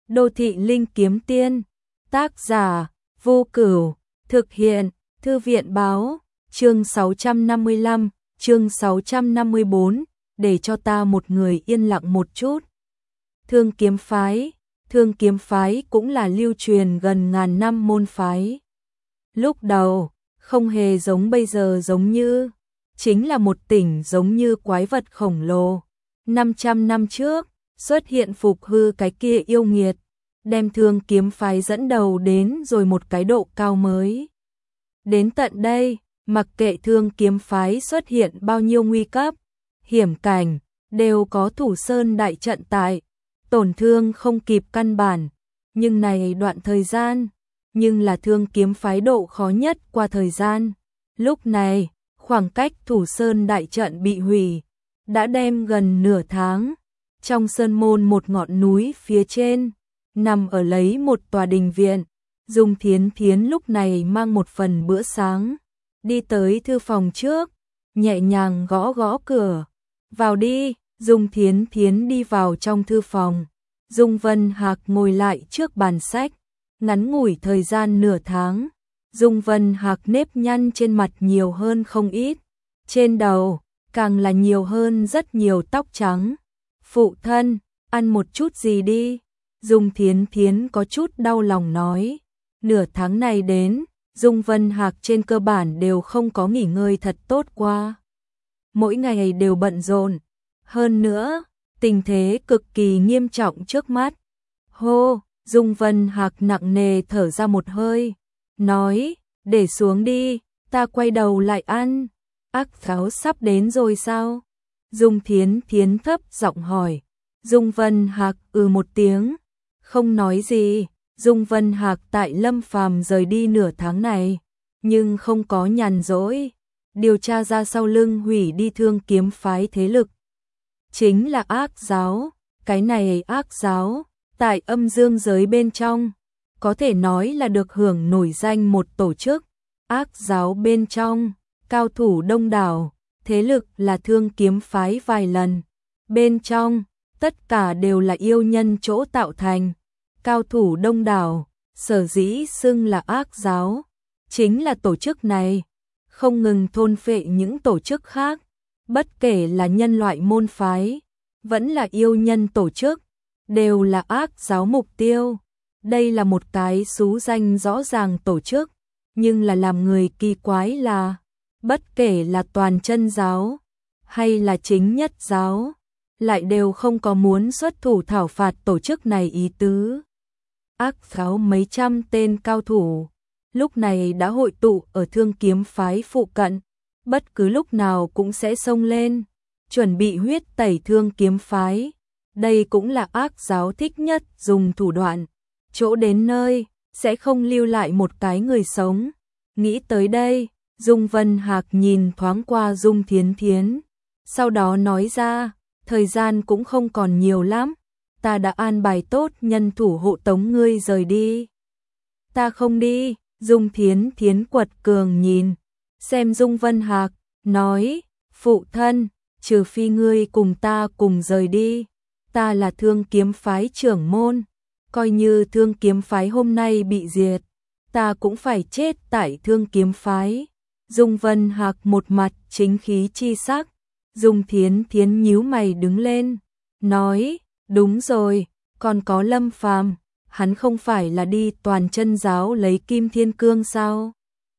Đô thị linh kiếm tiên. Tác giả: Vô Cửu. Thực hiện: Thư viện báo. Chương 655, chương 654, để cho ta một người yên lặng một chút. Thương kiếm phái. Thương kiếm phái cũng là lưu truyền gần ngàn năm môn phái. Lúc đầu, không hề giống bây giờ, giống như chính là một tỉnh giống như quái vật khổng lồ. 500 năm trước, xuất hiện Phục Hư cái kia yêu nghiệt, đem thương kiếm phái dẫn đầu đến rồi một cái độ cao mới. Đến tận đây, mặc kệ thương kiếm phái xuất hiện bao nhiêu nguy cấp, hiểm cảnh, đều có Thủ Sơn đại trận tại, tổn thương không kịp căn bản. Nhưng này đoạn thời gian, nhưng là thương kiếm phái độ khó nhất qua thời gian. Lúc này, khoảng cách Thủ Sơn đại trận bị hủy, đã đem gần nửa tháng. Trong sơn môn một ngọn núi phía trên, nằm ở lấy một tòa đình viện. Dung Thiến Thiến lúc này mang một phần bữa sáng, đi tới thư phòng trước, nhẹ nhàng gõ gõ cửa. Vào đi. Dung Thiến Thiến đi vào trong thư phòng. Dung Vân Hạc ngồi lại trước bàn sách. Ngắn ngủi thời gian nửa tháng, Dung Vân Hạc nếp nhăn trên mặt nhiều hơn không ít, trên đầu càng là nhiều hơn rất nhiều tóc trắng. Phụ thân, ăn một chút gì đi. Dung Thiến Thiến có chút đau lòng nói. Nửa tháng này đến, Dung Vân Hạc trên cơ bản đều không có nghỉ ngơi thật tốt qua. Mỗi ngày đều bận rộn. Hơn nữa, tình thế cực kỳ nghiêm trọng trước mắt. Hô! Dung Vân Hạc nặng nề thở ra một hơi, nói, để xuống đi, ta quay đầu lại ăn. Ác pháo sắp đến rồi sao? Dung Thiến Thiến thấp giọng hỏi. Dung Vân Hạc một tiếng, không nói gì. Dung Vân Hạc tại Lâm Phàm rời đi nửa tháng này, nhưng không có nhàn rỗi, điều tra ra sau lưng hủy đi thương kiếm phái thế lực. Chính là ác giáo, cái này ác giáo. Tại âm dương giới bên trong, có thể nói là được hưởng nổi danh một tổ chức. Ác giáo bên trong, cao thủ đông đảo, thế lực là thương kiếm phái vài lần. Bên trong, tất cả đều là yêu nhân chỗ tạo thành. Cao thủ đông đảo, sở dĩ xưng là ác giáo, chính là tổ chức này không ngừng thôn phệ những tổ chức khác, bất kể là nhân loại môn phái, vẫn là yêu nhân tổ chức, đều là ác giáo mục tiêu. Đây là một cái xú danh rõ ràng tổ chức, nhưng là làm người kỳ quái là, bất kể là toàn chân giáo, hay là chính nhất giáo, lại đều không có muốn xuất thủ thảo phạt tổ chức này ý tứ. Ác giáo mấy trăm tên cao thủ, lúc này đã hội tụ ở thương kiếm phái phụ cận, bất cứ lúc nào cũng sẽ xông lên, chuẩn bị huyết tẩy thương kiếm phái. Đây cũng là ác giáo thích nhất dùng thủ đoạn, chỗ đến nơi, sẽ không lưu lại một cái người sống. Nghĩ tới đây, Dung Vân Hạc nhìn thoáng qua Dung Thiến Thiến, sau đó nói ra, thời gian cũng không còn nhiều lắm, ta đã an bài tốt nhân thủ hộ tống ngươi rời đi. Ta không đi. Dung Thiến Thiến quật cường nhìn xem Dung Vân Hạc, nói, phụ thân, trừ phi ngươi cùng ta cùng rời đi. Ta là thương kiếm phái trưởng môn, coi như thương kiếm phái hôm nay bị diệt, ta cũng phải chết tại thương kiếm phái. Dung Vân Hạc một mặt chính khí chi sắc. Dung Thiến Thiến nhíu mày đứng lên, nói, đúng rồi, còn có Lâm Phàm, hắn không phải là đi toàn chân giáo lấy Kim Thiên Cương sao?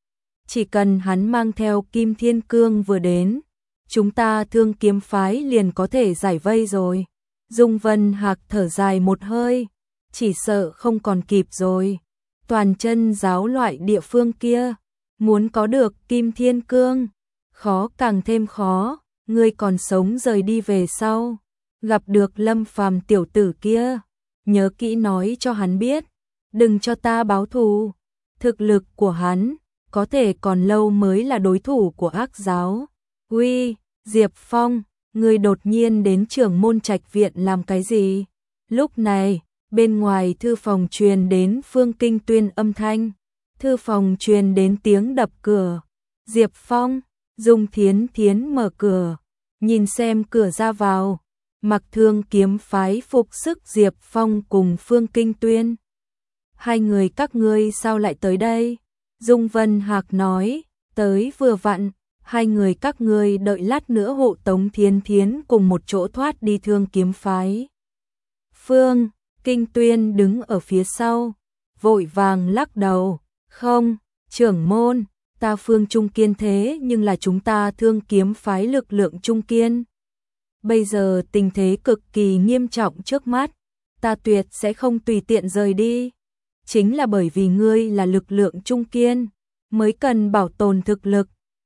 Chỉ cần hắn mang theo Kim Thiên Cương vừa đến, chúng ta thương kiếm phái liền có thể giải vây rồi. Dung Vân Hạc thở dài một hơi, chỉ sợ không còn kịp rồi. Toàn chân giáo loại địa phương kia, muốn có được Kim Thiên Cương, khó càng thêm khó. Ngươi còn sống rời đi về sau, gặp được Lâm Phàm tiểu tử kia, nhớ kỹ nói cho hắn biết, đừng cho ta báo thù. Thực lực của hắn, có thể còn lâu mới là đối thủ của ác giáo. Uy, Diệp Phong, ngươi đột nhiên đến trưởng môn trạch viện làm cái gì? Lúc này, bên ngoài thư phòng truyền đến Phương Kinh Tuyên âm thanh. Thư phòng truyền đến tiếng đập cửa. Diệp Phong. Dung Thiến Thiến mở cửa, nhìn xem cửa ra vào, mặc Thương kiếm phái phục sức Diệp Phong cùng Phương Kinh Tuyên. Hai người các ngươi sao lại tới đây? Dung Vân Hạc nói, tới vừa vặn, hai người các ngươi đợi lát nữa hộ tống Thiên Thiến cùng một chỗ thoát đi Thương kiếm phái. Phương Kinh Tuyên đứng ở phía sau, vội vàng lắc đầu, không, trưởng môn, ta Phương Trung Kiên thế nhưng là chúng ta Thương kiếm phái lực lượng trung kiên. Bây giờ tình thế cực kỳ nghiêm trọng trước mắt, ta tuyệt sẽ không tùy tiện rời đi. Chính là bởi vì ngươi là lực lượng trung kiên, mới cần bảo tồn thực lực.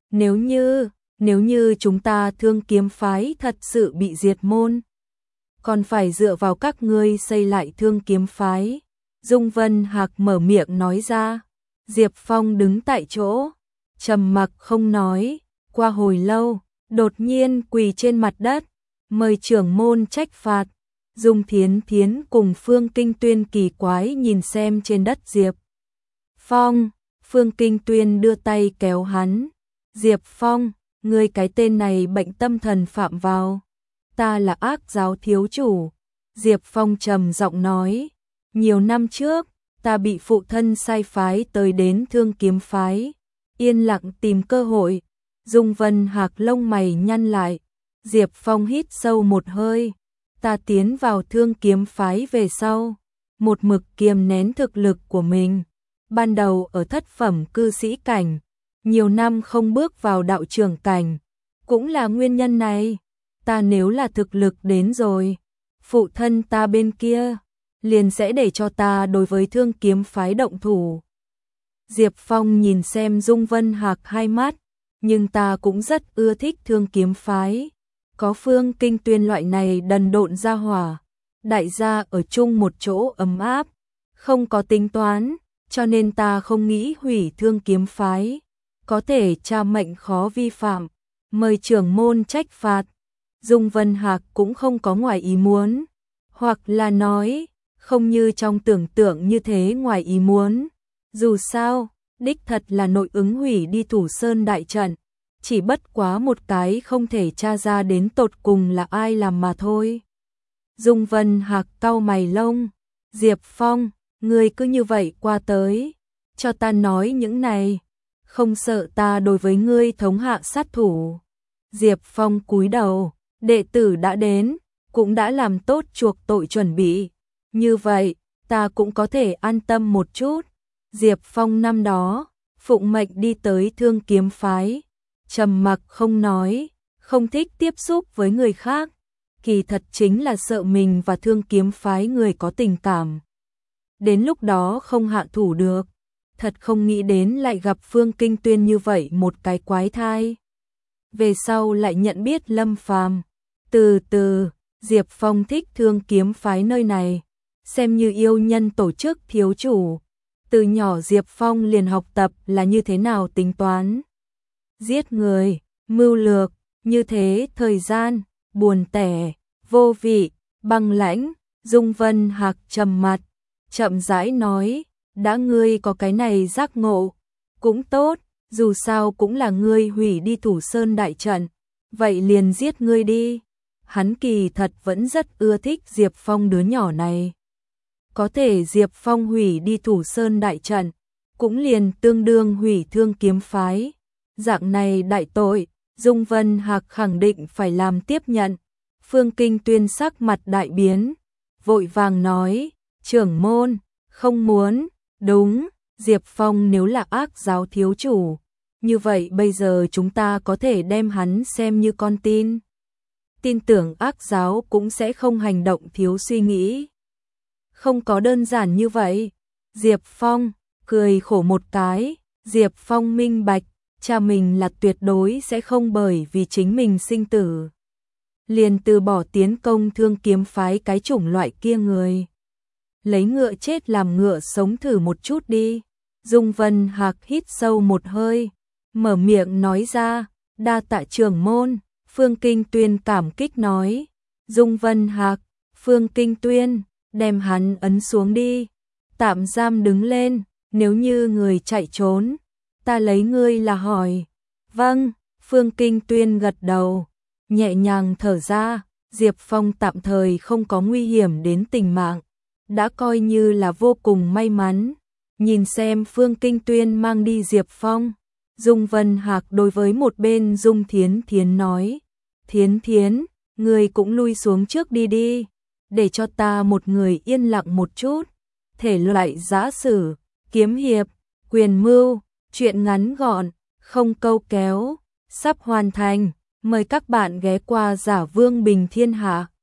Nếu như chúng ta Thương kiếm phái thật sự bị diệt môn, còn phải dựa vào các ngươi xây lại Thương kiếm phái. Dung Vân Hạc mở miệng nói ra. Diệp Phong đứng tại chỗ, trầm mặc không nói, qua hồi lâu, đột nhiên quỳ trên mặt đất, mời trưởng môn trách phạt. Dung Thiến Thiến cùng Phương Kinh Tuyên kỳ quái nhìn xem trên đất Diệp Phong. Phương Kinh Tuyên đưa tay kéo hắn. Diệp Phong, ngươi cái tên này bệnh tâm thần phạm vào. Ta là Ác giáo thiếu chủ. Diệp Phong trầm giọng nói. Nhiều năm trước, ta bị phụ thân sai phái tới đến Thương kiếm phái. Yên lặng tìm cơ hội. Dung Vân Hạc lông mày nhăn lại. Diệp Phong hít sâu một hơi. Ta tiến vào Thương kiếm phái về sau, một mực kiềm nén thực lực của mình. Ban đầu ở thất phẩm cư sĩ cảnh, nhiều năm không bước vào đạo trưởng cảnh, cũng là nguyên nhân này. Ta nếu là thực lực đến rồi, phụ thân ta bên kia liền sẽ để cho ta đối với Thương kiếm phái động thủ. Diệp Phong nhìn xem Dung Vân Hạc hai mắt, nhưng ta cũng rất ưa thích Thương kiếm phái. Có Phương Kinh Tuyên loại này đần độn ra hỏa, đại gia ở chung một chỗ ấm áp, không có tính toán, cho nên ta không nghĩ hủy Thương kiếm phái. Có thể cha mệnh khó vi phạm, mời trưởng môn trách phạt. Dung Vân Hạc cũng không có ngoài ý muốn, hoặc là nói, không như trong tưởng tượng như thế ngoài ý muốn. Dù sao, đích thật là nội ứng hủy đi Thủ Sơn đại trận, chỉ bất quá một cái không thể tra ra đến tột cùng là ai làm mà thôi. Dung Vân Hạc cau mày lông. Diệp Phong, ngươi cứ như vậy qua tới, cho ta nói những này, không sợ ta đối với ngươi thống hạ sát thủ. Diệp Phong cúi đầu, đệ tử đã đến, cũng đã làm tốt chuộc tội chuẩn bị. Như vậy, ta cũng có thể an tâm một chút. Diệp Phong năm đó, phụng mệnh đi tới Thương kiếm phái, trầm mặc không nói, không thích tiếp xúc với người khác, kỳ thật chính là sợ mình và Thương kiếm phái người có tình cảm. Đến lúc đó không hạ thủ được, thật không nghĩ đến lại gặp Phương Kinh Tuyên như vậy một cái quái thai. Về sau lại nhận biết Lâm Phàm. Từ từ, Diệp Phong thích Thương kiếm phái nơi này, xem như yêu nhân tổ chức thiếu chủ. Từ nhỏ Diệp Phong liền học tập là như thế nào tính toán, giết người, mưu lược, như thế thời gian, buồn tẻ, vô vị, băng lãnh. Dung Vân Hạc trầm mặt, chậm rãi nói, đã ngươi có cái này giác ngộ, cũng tốt, dù sao cũng là ngươi hủy đi Thủ Sơn đại trận, vậy liền giết ngươi đi. Hắn kỳ thật vẫn rất ưa thích Diệp Phong đứa nhỏ này. Có thể Diệp Phong hủy đi Thủ Sơn đại trận, cũng liền tương đương hủy Thương kiếm phái. Dạng này đại tội, Dung Vân Hạc khẳng định phải làm tiếp nhận. Phương Kinh Tuyên sắc mặt đại biến, vội vàng nói, trưởng môn, không muốn. Đúng, Diệp Phong nếu là Ác giáo thiếu chủ, như vậy bây giờ chúng ta có thể đem hắn xem như con tin. Tin tưởng Ác giáo cũng sẽ không hành động thiếu suy nghĩ. Không có đơn giản như vậy. Diệp Phong cười khổ một cái. Diệp Phong minh bạch, cha mình là tuyệt đối sẽ không bởi vì chính mình sinh tử liền từ bỏ tiến công Thương kiếm phái cái chủng loại kia người. Lấy ngựa chết làm ngựa sống thử một chút đi. Dung Vân Hạc hít sâu một hơi, mở miệng nói ra, đa tạ trưởng môn. Phương Kinh Tuyên cảm kích nói. Dung Vân Hạc, Phương Kinh Tuyên, đem hắn ấn xuống đi. Tạm giam đứng lên, nếu như người chạy trốn, ta lấy ngươi là hỏi. Vâng, Phương Kinh Tuyên gật đầu, nhẹ nhàng thở ra. Diệp Phong tạm thời không có nguy hiểm đến tính mạng, đã coi như là vô cùng may mắn. Nhìn xem Phương Kinh Tuyên mang đi Diệp Phong, Dung Vân Hạc đối với một bên Dung Thiến Thiến nói, Thiến Thiến, người cũng lui xuống trước đi đi, để cho ta một người yên lặng một chút. Thể loại giã sử, kiếm hiệp, quyền mưu, truyện ngắn gọn, không câu kéo, sắp hoàn thành. Mời các bạn ghé qua Giả Vương Bình Thiên Hạ.